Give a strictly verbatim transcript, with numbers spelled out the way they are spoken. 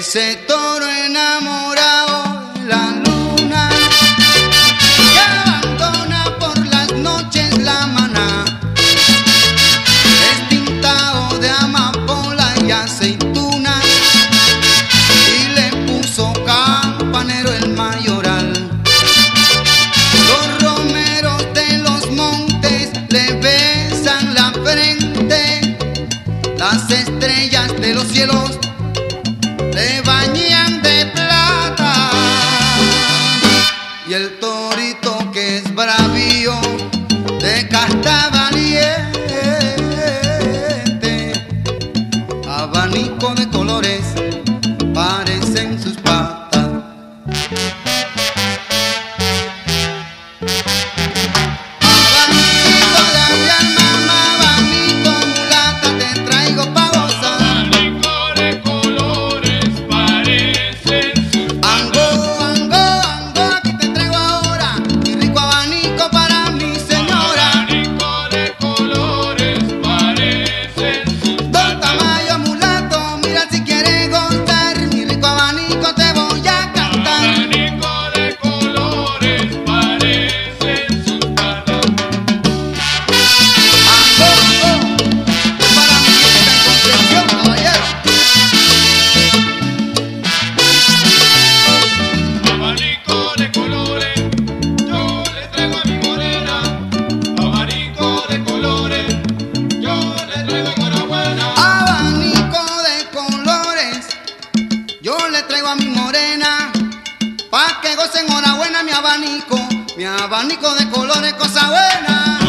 Ese toro enamorado de la luna que abandona por las noches la maná, destintado de amapola y aceituna, y le puso campanero el mayoral. Los romeros de los montes le besan la frente, las estrellas de los cielos le bañan de plata, y el torito que es bravío de casta valiente, abanico de colores parecen sus patas. A mi morena, pa' que goce enhorabuena mi abanico, mi abanico de colores, cosa buena.